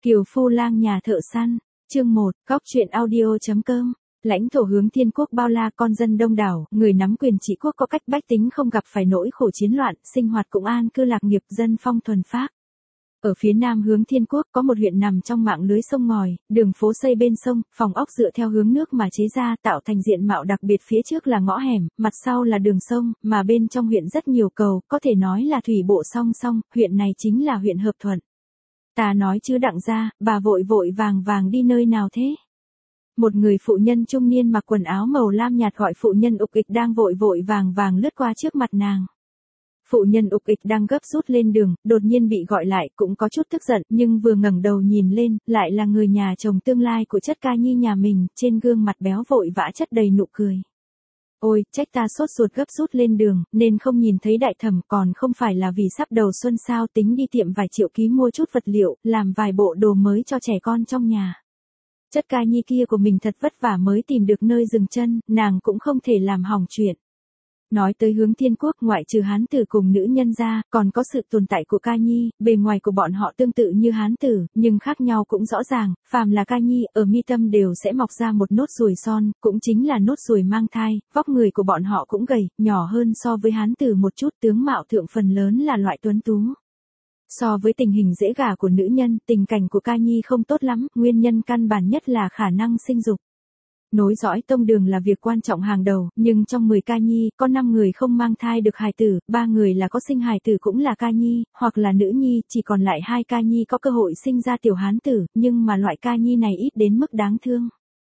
Kiều Phu Lang nhà thợ săn, chương 1, góc truyện audio.com. Lãnh thổ hướng Thiên Quốc bao la, con dân đông đảo, người nắm quyền trị quốc có cách bách tính không gặp phải nỗi khổ chiến loạn, sinh hoạt cũng an cư lạc nghiệp, dân phong thuần phác. Ở phía nam hướng Thiên Quốc có một huyện nằm trong mạng lưới sông ngòi, đường phố xây bên sông, phòng ốc dựa theo hướng nước mà chế ra, tạo thành diện mạo đặc biệt. Phía trước là ngõ hẻm, mặt sau là đường sông, mà bên trong huyện rất nhiều cầu, có thể nói là thủy bộ song song. Huyện này chính là huyện Hợp Thuận. Ta nói chứ Đặng gia, bà vội vội vàng vàng đi nơi nào thế? Một người phụ nhân trung niên mặc quần áo màu lam nhạt gọi phụ nhân ục ịch đang vội vội vàng vàng lướt qua trước mặt nàng. Phụ nhân ục ịch đang gấp rút lên đường, đột nhiên bị gọi lại, cũng có chút tức giận, nhưng vừa ngẩng đầu nhìn lên, lại là người nhà chồng tương lai của Chất Ca Nhi nhà mình, trên gương mặt béo vội vã chất đầy nụ cười. Ôi, trách ta sốt ruột gấp rút lên đường, nên không nhìn thấy đại thẩm, còn không phải là vì sắp đầu xuân sao, tính đi tiệm vài triệu ký mua chút vật liệu, làm vài bộ đồ mới cho trẻ con trong nhà. Chất Ca Nhi kia của mình thật vất vả mới tìm được nơi dừng chân, nàng cũng không thể làm hỏng chuyện. Nói tới hướng Thiên Quốc, ngoại trừ hán tử cùng nữ nhân ra, còn có sự tồn tại của Ca Nhi, bề ngoài của bọn họ tương tự như hán tử, nhưng khác nhau cũng rõ ràng, phàm là Ca Nhi, ở mi tâm đều sẽ mọc ra một nốt ruồi son, cũng chính là nốt ruồi mang thai, vóc người của bọn họ cũng gầy, nhỏ hơn so với hán tử một chút, tướng mạo thượng phần lớn là loại tuấn tú. So với tình hình dễ gả của nữ nhân, tình cảnh của Ca Nhi không tốt lắm, nguyên nhân căn bản nhất là khả năng sinh dục. Nối dõi tông đường là việc quan trọng hàng đầu, nhưng trong 10 Ca Nhi, có 5 người không mang thai được hài tử, 3 người là có sinh hài tử cũng là Ca Nhi, hoặc là nữ nhi, chỉ còn lại 2 Ca Nhi có cơ hội sinh ra tiểu hán tử, nhưng mà loại Ca Nhi này ít đến mức đáng thương.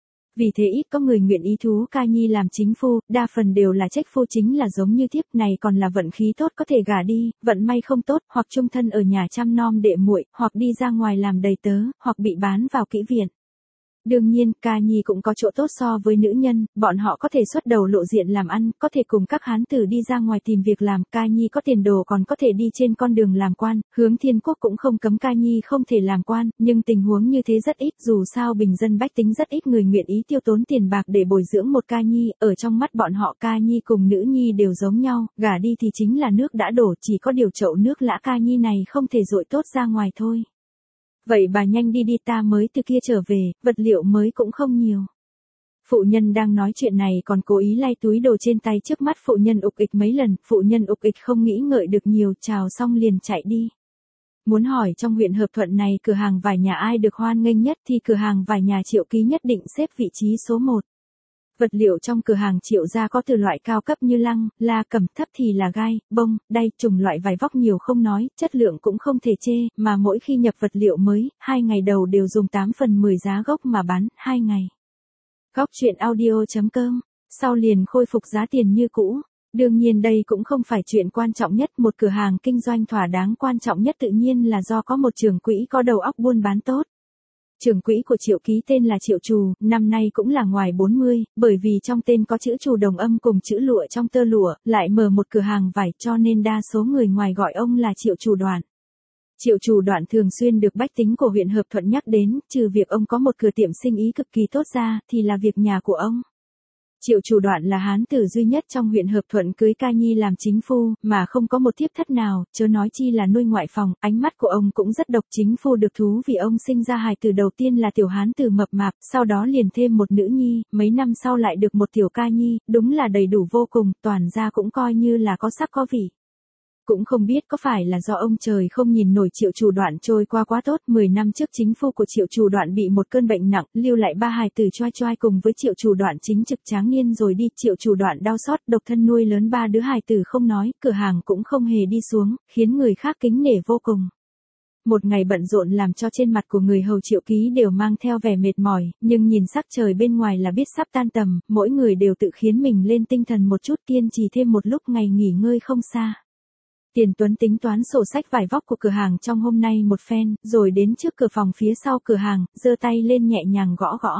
Vì thế ít có người nguyện ý thú Ca Nhi làm chính phu, đa phần đều là trách phu, chính là giống như thiếp này còn là vận khí tốt có thể gả đi, vận may không tốt, hoặc chung thân ở nhà chăm nom đệ muội, hoặc đi ra ngoài làm đầy tớ, hoặc bị bán vào kỹ viện. Đương nhiên, Ca Nhi cũng có chỗ tốt so với nữ nhân, bọn họ có thể xuất đầu lộ diện làm ăn, có thể cùng các hán tử đi ra ngoài tìm việc làm, Ca Nhi có tiền đồ còn có thể đi trên con đường làm quan, hướng Thiên Quốc cũng không cấm Ca Nhi không thể làm quan, nhưng tình huống như thế rất ít, dù sao bình dân bách tính rất ít người nguyện ý tiêu tốn tiền bạc để bồi dưỡng một Ca Nhi, ở trong mắt bọn họ Ca Nhi cùng nữ nhi đều giống nhau, gả đi thì chính là nước đã đổ, chỉ có điều chậu nước lã Ca Nhi này không thể dội tốt ra ngoài thôi. Vậy bà nhanh đi đi, ta mới từ kia trở về, vật liệu mới cũng không nhiều. Phụ nhân đang nói chuyện này còn cố ý lay túi đồ trên tay trước mắt phụ nhân ục ịch mấy lần, phụ nhân ục ịch không nghĩ ngợi được nhiều, chào xong liền chạy đi. Muốn hỏi trong huyện Hợp Thuận này cửa hàng vải nhà ai được hoan nghênh nhất thì cửa hàng vải nhà Triệu Ký nhất định xếp vị trí số 1. Vật liệu trong cửa hàng Triệu gia có từ loại cao cấp như lăng, la, cẩm, thấp thì là gai, bông, đay, trùng loại vải vóc nhiều không nói, chất lượng cũng không thể chê, mà mỗi khi nhập vật liệu mới, 2 ngày đầu đều dùng 8 phần 10 giá gốc mà bán, 2 ngày. Góc truyện audio.com, sau liền khôi phục giá tiền như cũ. Đương nhiên đây cũng không phải chuyện quan trọng nhất, một cửa hàng kinh doanh thỏa đáng quan trọng nhất tự nhiên là do có một trưởng quỹ có đầu óc buôn bán tốt. Trưởng quỹ của Triệu Ký tên là Triệu Trù, năm nay cũng là ngoài 40, bởi vì trong tên có chữ Trù đồng âm cùng chữ lụa trong tơ lụa, lại mở một cửa hàng vải cho nên đa số người ngoài gọi ông là Triệu Trù Đoạn. Triệu Trù Đoạn thường xuyên được bách tính của huyện Hợp Thuận nhắc đến, trừ việc ông có một cửa tiệm sinh ý cực kỳ tốt ra, thì là việc nhà của ông. Triệu Trù Đoạn là hán tử duy nhất trong huyện Hợp Thuận cưới Ca Nhi làm chính phu, mà không có một thiếp thất nào, chớ nói chi là nuôi ngoại phòng, ánh mắt của ông cũng rất độc, chính phu được thú vì ông sinh ra hài tử đầu tiên là tiểu hán tử mập mạp, sau đó liền thêm một nữ nhi, mấy năm sau lại được một tiểu Ca Nhi, đúng là đầy đủ vô cùng, toàn gia cũng coi như là có sắc có vị. Cũng không biết có phải là do ông trời không nhìn nổi Triệu Trù Đoạn trôi qua quá tốt, 10 năm trước chính phu của Triệu Trù Đoạn bị một cơn bệnh nặng, lưu lại 3 hài tử choai choai cùng với Triệu Trù Đoạn chính trực tráng niên rồi đi, Triệu Trù Đoạn đau xót, độc thân nuôi lớn 3 đứa hài tử không nói, cửa hàng cũng không hề đi xuống, khiến người khác kính nể vô cùng. Một ngày bận rộn làm cho trên mặt của người hầu Triệu Ký đều mang theo vẻ mệt mỏi, nhưng nhìn sắc trời bên ngoài là biết sắp tan tầm, mỗi người đều tự khiến mình lên tinh thần một chút, kiên trì thêm một lúc, ngày nghỉ ngơi không xa. Tiền Tuấn tính toán sổ sách vải vóc của cửa hàng trong hôm nay một phen, rồi đến trước cửa phòng phía sau cửa hàng, giơ tay lên nhẹ nhàng gõ gõ.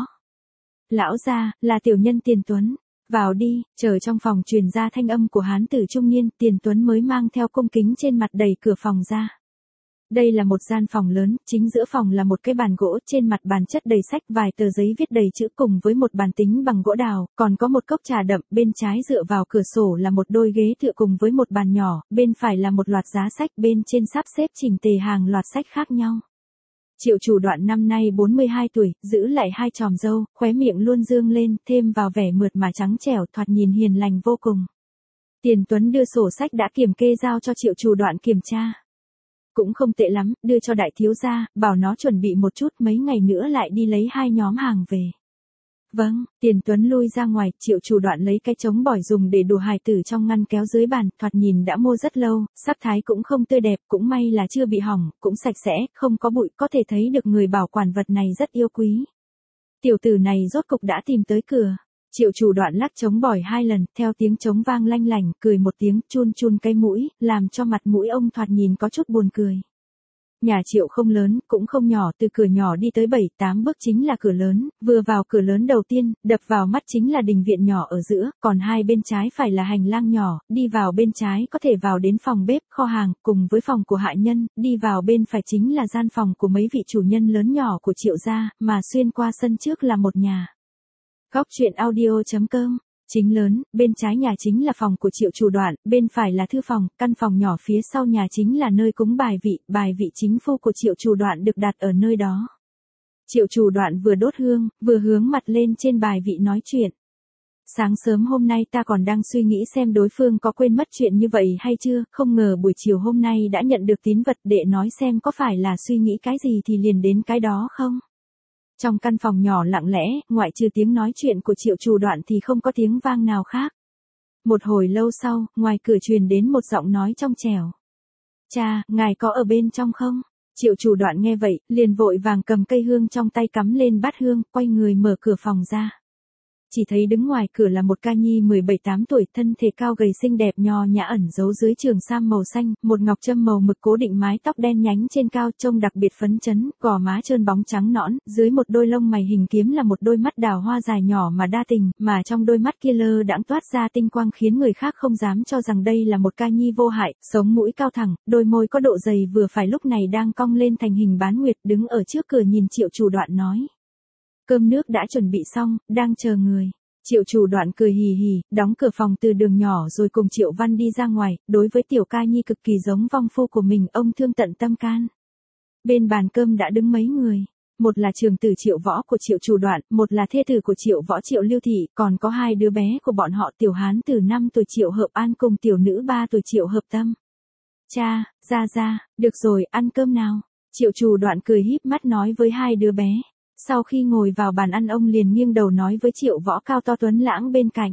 Lão gia, là tiểu nhân Tiền Tuấn. Vào đi, chờ trong phòng truyền ra thanh âm của hán tử trung niên, Tiền Tuấn mới mang theo cung kính trên mặt đẩy cửa phòng ra. Đây là một gian phòng lớn, chính giữa phòng là một cái bàn gỗ, trên mặt bàn chất đầy sách, vài tờ giấy viết đầy chữ cùng với một bàn tính bằng gỗ đào, còn có một cốc trà đậm, bên trái dựa vào cửa sổ là một đôi ghế tựa cùng với một bàn nhỏ, bên phải là một loạt giá sách, bên trên sắp xếp chỉnh tề hàng loạt sách khác nhau. Triệu Chủ Đoạn năm nay 42 tuổi, giữ lại hai chòm râu, khóe miệng luôn dương lên, thêm vào vẻ mượt mà trắng trẻo, thoạt nhìn hiền lành vô cùng. Tiền Tuấn đưa sổ sách đã kiểm kê giao cho Triệu Chủ Đoạn kiểm tra. Cũng không tệ lắm, đưa cho đại thiếu gia, bảo nó chuẩn bị một chút, mấy ngày nữa lại đi lấy hai nhóm hàng về. Vâng, Tiền Tuấn lui ra ngoài, Triệu Chủ Đoạn lấy cái trống bỏi dùng để đùa hài tử trong ngăn kéo dưới bàn, thoạt nhìn đã mua rất lâu, sắc thái cũng không tươi đẹp, cũng may là chưa bị hỏng, cũng sạch sẽ, không có bụi, có thể thấy được người bảo quản vật này rất yêu quý. Tiểu tử này rốt cục đã tìm tới cửa. Triệu Chủ Đoạn lắc trống bỏi 2 lần, theo tiếng trống vang lanh lảnh, cười một tiếng, chun chun cái mũi, làm cho mặt mũi ông thoạt nhìn có chút buồn cười. Nhà Triệu không lớn, cũng không nhỏ, từ cửa nhỏ đi tới 7-8 bước chính là cửa lớn, vừa vào cửa lớn đầu tiên, đập vào mắt chính là đình viện nhỏ ở giữa, còn hai bên trái phải là hành lang nhỏ, đi vào bên trái có thể vào đến phòng bếp, kho hàng, cùng với phòng của hạ nhân, đi vào bên phải chính là gian phòng của mấy vị chủ nhân lớn nhỏ của Triệu gia, mà xuyên qua sân trước là một nhà. Góc truyện audio.com. Chính lớn, bên trái nhà chính là phòng của Triệu Chủ Đoạn, bên phải là thư phòng, căn phòng nhỏ phía sau nhà chính là nơi cúng bài vị chính phu của Triệu Chủ Đoạn được đặt ở nơi đó. Triệu Chủ Đoạn vừa đốt hương, vừa hướng mặt lên trên bài vị nói chuyện. Sáng sớm hôm nay ta còn đang suy nghĩ xem đối phương có quên mất chuyện như vậy hay chưa, không ngờ buổi chiều hôm nay đã nhận được tín vật, đệ nói xem có phải là suy nghĩ cái gì thì liền đến cái đó không. Trong căn phòng nhỏ lặng lẽ, ngoại trừ tiếng nói chuyện của Triệu Chủ Đoạn thì không có tiếng vang nào khác. Một hồi lâu sau, ngoài cửa truyền đến một giọng nói trong trẻo. Cha, ngài có ở bên trong không? Triệu Chủ Đoạn nghe vậy, liền vội vàng cầm cây hương trong tay cắm lên bát hương, quay người mở cửa phòng ra. Chỉ thấy đứng ngoài cửa là một ca nhi 17-8 tuổi, thân thể cao gầy xinh đẹp nho nhã ẩn giấu dưới trường sam màu xanh, một ngọc trâm màu mực cố định mái tóc đen nhánh trên cao trông đặc biệt phấn chấn, gò má trơn bóng trắng nõn, dưới một đôi lông mày hình kiếm là một đôi mắt đào hoa dài nhỏ mà đa tình, mà trong đôi mắt kia lơ đãng toát ra tinh quang khiến người khác không dám cho rằng đây là một ca nhi vô hại, sống mũi cao thẳng, đôi môi có độ dày vừa phải lúc này đang cong lên thành hình bán nguyệt, đứng ở trước cửa nhìn Triệu Chủ Đoạn nói. Cơm nước đã chuẩn bị xong, đang chờ người. Triệu Chủ Đoạn cười hì hì, đóng cửa phòng từ đường nhỏ rồi cùng Triệu Văn đi ra ngoài, đối với tiểu ca nhi cực kỳ giống vong phu của mình, ông thương tận tâm can. Bên bàn cơm đã đứng mấy người, một là trưởng tử Triệu Võ của Triệu Chủ Đoạn, một là thê tử của Triệu Võ Triệu Lưu Thị, còn có hai đứa bé của bọn họ tiểu hán từ 5 tuổi Triệu Hợp An cùng tiểu nữ 3 tuổi Triệu Hợp Tâm. Cha, ra, được rồi, ăn cơm nào. Triệu Chủ Đoạn cười híp mắt nói với hai đứa bé. Sau khi ngồi vào bàn ăn ông liền nghiêng đầu nói với Triệu Võ cao to tuấn lãng bên cạnh.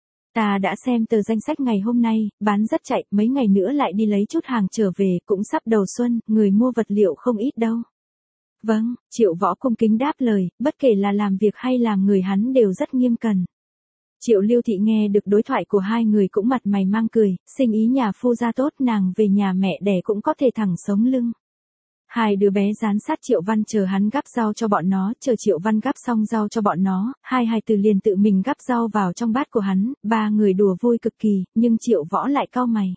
Ta đã xem tờ danh sách ngày hôm nay, bán rất chạy, mấy ngày nữa lại đi lấy chút hàng trở về, cũng sắp đầu xuân, người mua vật liệu không ít đâu. Vâng, Triệu Võ cung kính đáp lời, bất kể là làm việc hay làm người hắn đều rất nghiêm cẩn. Triệu Lưu Thị nghe được đối thoại của hai người cũng mặt mày mang cười, sinh ý nhà phu gia tốt, nàng về nhà mẹ đẻ cũng có thể thẳng sống lưng. Hai đứa bé dán sát Triệu Văn chờ hắn gắp rau cho bọn nó, chờ Triệu Văn gắp xong rau cho bọn nó, hai hài tử liền tự mình gắp rau vào trong bát của hắn, ba người đùa vui cực kỳ, nhưng Triệu Võ lại cau mày.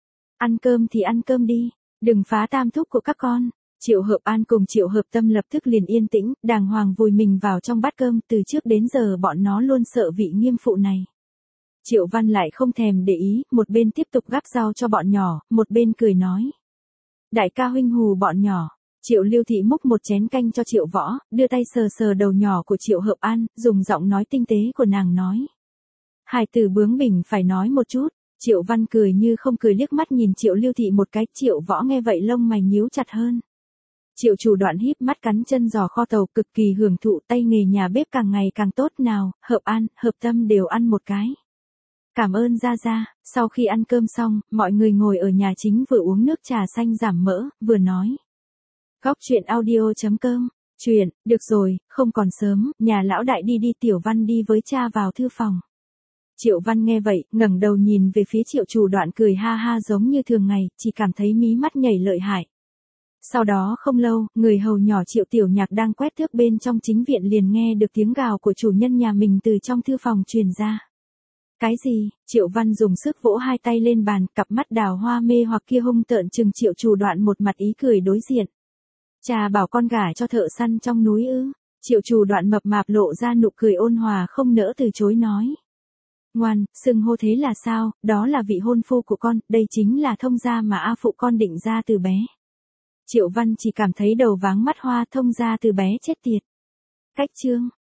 Ăn cơm thì ăn cơm đi, đừng phá tam thúc của các con. Triệu Hợp An cùng Triệu Hợp Tâm lập tức liền yên tĩnh, đàng hoàng vùi mình vào trong bát cơm, từ trước đến giờ bọn nó luôn sợ vị nghiêm phụ này. Triệu Văn lại không thèm để ý, một bên tiếp tục gắp rau cho bọn nhỏ, một bên cười nói. Đại ca huynh hù bọn nhỏ. Triệu Lưu Thị múc một chén canh cho Triệu Võ, đưa tay sờ sờ đầu nhỏ của Triệu Hợp An, dùng giọng nói tinh tế của nàng nói. Hài tử bướng bỉnh phải nói một chút. Triệu Văn cười như không cười liếc mắt nhìn Triệu Lưu Thị một cái, Triệu Võ nghe vậy lông mày nhíu chặt hơn. Triệu Chủ Đoạn híp mắt cắn chân giò kho tàu, cực kỳ hưởng thụ, tay nghề nhà bếp càng ngày càng tốt, nào, Hợp An, Hợp Tâm đều ăn một cái. Cảm ơn gia. Sau khi ăn cơm xong, mọi người ngồi ở nhà chính vừa uống nước trà xanh giảm mỡ, vừa nói. Góc truyện audio.com. Chuyện, được rồi, không còn sớm, nhà lão đại đi Tiểu Văn đi với cha vào thư phòng. Triệu Văn nghe vậy, ngẩng đầu nhìn về phía Triệu Chủ Đoạn cười ha ha giống như thường ngày, chỉ cảm thấy mí mắt nhảy lợi hại. Sau đó không lâu, người hầu nhỏ Triệu Tiểu Nhạc đang quét thước bên trong chính viện liền nghe được tiếng gào của chủ nhân nhà mình từ trong thư phòng truyền ra. Cái gì? Triệu Văn dùng sức vỗ hai tay lên bàn, cặp mắt đào hoa mê hoặc kia hung tợn chừng Triệu Chủ Đoạn một mặt ý cười đối diện. Cha bảo con gả cho thợ săn trong núi ư? Triệu Chủ Đoạn mập mạp lộ ra nụ cười ôn hòa không nỡ từ chối nói. Ngoan, xưng hô thế là sao, đó là vị hôn phu của con, đây chính là thông gia mà A phụ con định ra từ bé. Triệu Văn chỉ cảm thấy đầu váng mắt hoa, thông ra từ bé chết tiệt. Cách chương.